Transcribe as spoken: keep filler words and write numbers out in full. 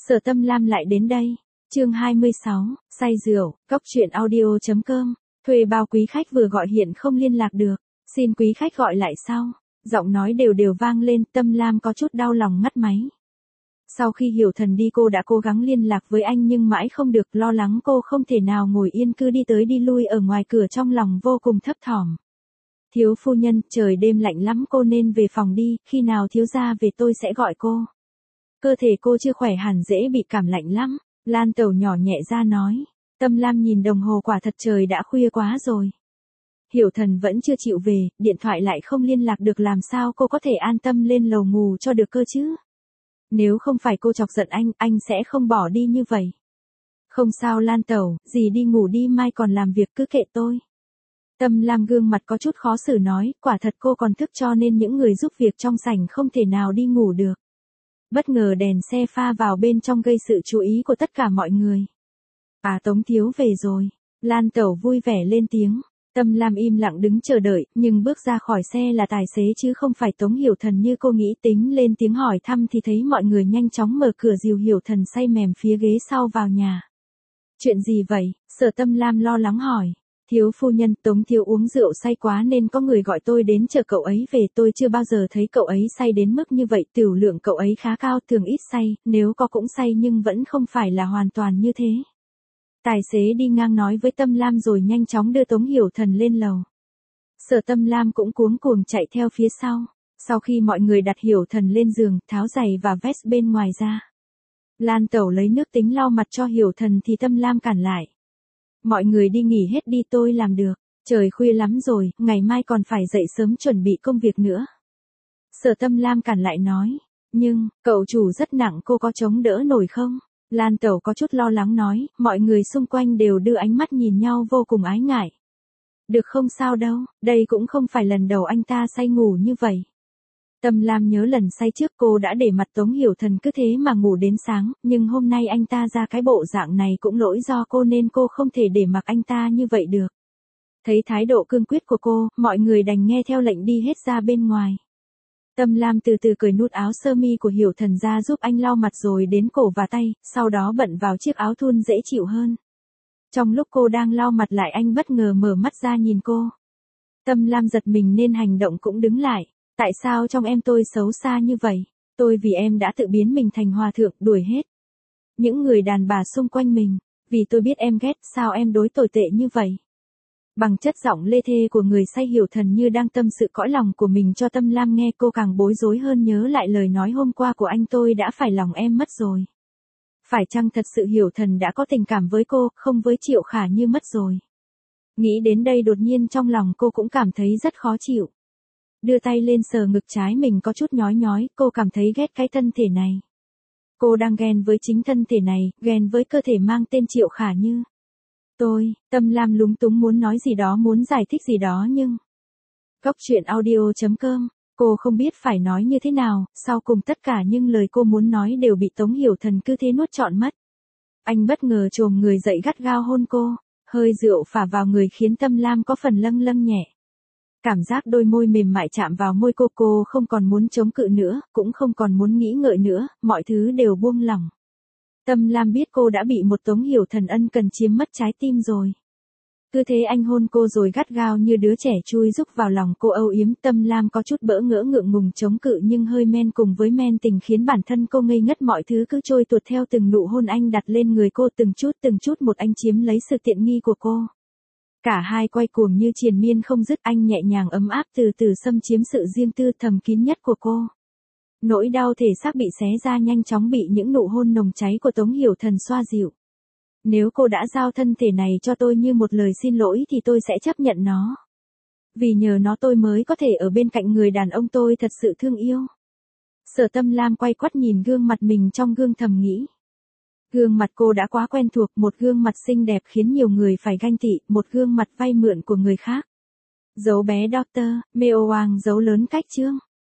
Sở Tâm Lam lại đến đây. Chương hai mươi sáu, say rượu, cốc truyện audio chấm com. Thuê bao quý khách vừa gọi hiện không liên lạc được. Xin quý khách gọi lại sau. Giọng nói đều đều vang lên, Tâm Lam có chút đau lòng ngắt máy. Sau khi Hiểu Thần đi cô đã cố gắng liên lạc với anh nhưng mãi không được, lo lắng cô không thể nào ngồi yên cứ đi tới đi lui ở ngoài cửa, trong lòng vô cùng thấp thỏm. Thiếu phu nhân, trời đêm lạnh lắm, cô nên về phòng đi, khi nào thiếu gia về tôi sẽ gọi cô. Cơ thể cô chưa khỏe hẳn, dễ bị cảm lạnh lắm. Lan Tẩu nhỏ nhẹ ra nói. Tâm Lam nhìn đồng hồ, quả thật trời đã khuya quá rồi. Hiểu Thần vẫn chưa chịu về, điện thoại lại không liên lạc được, làm sao cô có thể an tâm lên lầu ngủ cho được cơ chứ? Nếu không phải cô chọc giận anh, anh sẽ không bỏ đi như vậy. Không sao Lan Tẩu, dì đi ngủ đi, mai còn làm việc, cứ kệ tôi. Tâm Lam gương mặt có chút khó xử nói, quả thật cô còn thức cho nên những người giúp việc trong sảnh không thể nào đi ngủ được. Bất ngờ đèn xe pha vào bên trong gây sự chú ý của tất cả mọi người. À, Tống thiếu về rồi. Lan Tẩu vui vẻ lên tiếng. Tâm Lam im lặng đứng chờ đợi, nhưng bước ra khỏi xe là tài xế chứ không phải Tống Hiểu Thần như cô nghĩ. Tính lên tiếng hỏi thăm thì thấy mọi người nhanh chóng mở cửa dìu Hiểu Thần say mềm phía ghế sau vào nhà. Chuyện gì vậy? Sở Tâm Lam lo lắng hỏi. Thiếu phu nhân, Tống thiếu uống rượu say quá nên có người gọi tôi đến chờ cậu ấy về, tôi chưa bao giờ thấy cậu ấy say đến mức như vậy, tiểu lượng cậu ấy khá cao, thường ít say, nếu có cũng say nhưng vẫn không phải là hoàn toàn như thế. Tài xế đi ngang nói với Tâm Lam rồi nhanh chóng đưa Tống Hiểu Thần lên lầu. Sở Tâm Lam cũng cuống cuồng chạy theo phía sau. Sau khi mọi người đặt Hiểu Thần lên giường, tháo giày và vest bên ngoài ra, Lan Tẩu lấy nước tính lau mặt cho Hiểu Thần thì Tâm Lam cản lại. Mọi người đi nghỉ hết đi, tôi làm được. Trời khuya lắm rồi, ngày mai còn phải dậy sớm chuẩn bị công việc nữa. Sở Tâm Lam cản lại nói. Nhưng, cậu chủ rất nặng, cô có chống đỡ nổi không? Lan Tẩu có chút lo lắng nói, mọi người xung quanh đều đưa ánh mắt nhìn nhau vô cùng ái ngại. Được, không sao đâu, đây cũng không phải lần đầu anh ta say ngủ như vậy. Tâm Lam nhớ lần say trước cô đã để mặt Tống Hiểu Thần cứ thế mà ngủ đến sáng, nhưng hôm nay anh ta ra cái bộ dạng này cũng lỗi do cô nên cô không thể để mặc anh ta như vậy được. Thấy thái độ cương quyết của cô, mọi người đành nghe theo lệnh đi hết ra bên ngoài. Tâm Lam từ từ cởi nút áo sơ mi của Hiểu Thần ra giúp anh lau mặt rồi đến cổ và tay, sau đó bận vào chiếc áo thun dễ chịu hơn. Trong lúc cô đang lau mặt lại, anh bất ngờ mở mắt ra nhìn cô. Tâm Lam giật mình nên hành động cũng đứng lại. Tại sao trong em tôi xấu xa như vậy? Tôi vì em đã tự biến mình thành hòa thượng, đuổi hết những người đàn bà xung quanh mình. Vì tôi biết em ghét, sao em đối tồi tệ như vậy? Bằng chất giọng lê thê của người say, Hiểu Thần như đang tâm sự cõi lòng của mình cho Tâm Lam nghe, cô càng bối rối hơn, nhớ lại lời nói hôm qua của anh, tôi đã phải lòng em mất rồi. Phải chăng thật sự Hiểu Thần đã có tình cảm với cô, không với Triệu Khả như mất rồi? Nghĩ đến đây đột nhiên trong lòng cô cũng cảm thấy rất khó chịu. Đưa tay lên sờ ngực trái mình có chút nhói nhói, cô cảm thấy ghét cái thân thể này. Cô đang ghen với chính thân thể này, ghen với cơ thể mang tên Triệu Khả Như. Tôi, Tâm Lam lúng túng muốn nói gì đó, muốn giải thích gì đó nhưng... Cốc truyện audio chấm com, cô không biết phải nói như thế nào, sau cùng tất cả những lời cô muốn nói đều bị Tống Hiểu Thần cứ thế nuốt trọn mất. Anh bất ngờ chồm người dậy gắt gao hôn cô, hơi rượu phả vào người khiến Tâm Lam có phần lâng lâng nhẹ. Cảm giác đôi môi mềm mại chạm vào môi cô, cô không còn muốn chống cự nữa, cũng không còn muốn nghĩ ngợi nữa, mọi thứ đều buông lỏng. Tâm Lam biết cô đã bị một Tống Hiểu Thần ân cần chiếm mất trái tim rồi. Cứ thế anh hôn cô rồi gắt gao như đứa trẻ chui rúc vào lòng cô âu yếm. Tâm Lam có chút bỡ ngỡ ngượng ngùng chống cự, nhưng hơi men cùng với men tình khiến bản thân cô ngây ngất, mọi thứ cứ trôi tuột theo từng nụ hôn anh đặt lên người cô, từng chút từng chút một anh chiếm lấy sự tiện nghi của cô. Cả hai quay cuồng như triền miên không dứt, anh nhẹ nhàng ấm áp từ từ xâm chiếm sự riêng tư thầm kín nhất của cô. Nỗi đau thể xác bị xé ra nhanh chóng bị những nụ hôn nồng cháy của Tống Hiểu Thần xoa dịu. Nếu cô đã giao thân thể này cho tôi như một lời xin lỗi thì tôi sẽ chấp nhận nó. Vì nhờ nó tôi mới có thể ở bên cạnh người đàn ông tôi thật sự thương yêu. Sở Tâm Lam quay quắt nhìn gương mặt mình trong gương thầm nghĩ. Gương mặt cô đã quá quen thuộc, một gương mặt xinh đẹp khiến nhiều người phải ganh tị, một gương mặt vay mượn của người khác. Dấu bé Doctor Meo Wang giấu lớn cách chương.